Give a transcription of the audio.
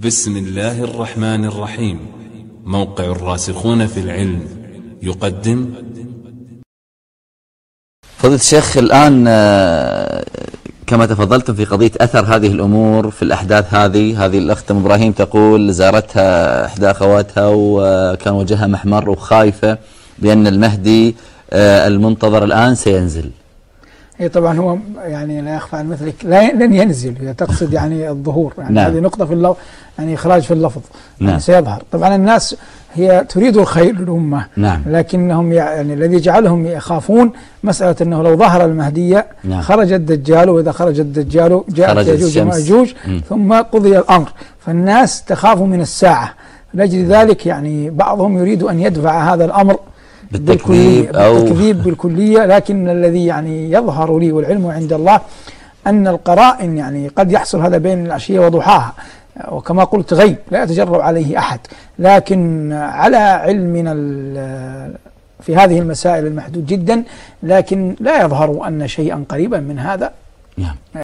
بسم الله الرحمن الرحيم. موقع الراسخون في العلم يقدم. فضيلة الشيخ، الآن كما تفضلتم في قضية أثر هذه الأمور في الأحداث هذه الأخت أم إبراهيم تقول زارتها إحدى أخواتها وكان وجهها محمر وخايفة بأن المهدي المنتظر الآن سينزل. هي طبعا هو يعني لا يخفى عن مثلك لن ينزل، هي تقصد يعني الظهور، يعني نعم. هذه نقطة في اللفظ، يعني إخراج في اللفظ، نعم. يعني سيظهر. طبعا الناس هي تريد الخير للأمة، نعم. لكنهم يعني الذي جعلهم يخافون مسألة أنه لو ظهر المهدي نعم. خرج الدجال، وإذا خرج الدجال جاءت يأجوج ومأجوج ثم قضي الأمر، فالناس تخاف من الساعة. لأجل ذلك يعني بعضهم يريد أن يدفع هذا الأمر بالتكذيب بالكلية، لكن الذي يعني يظهر لي والعلم عند الله أن القرائن يعني قد يحصل هذا بين العشية وضحاها، وكما قلت غيب لا يتجرأ عليه أحد، لكن على علمنا في هذه المسائل المحدود جدا، لكن لا يظهر أن شيئا قريبا من هذا. نعم.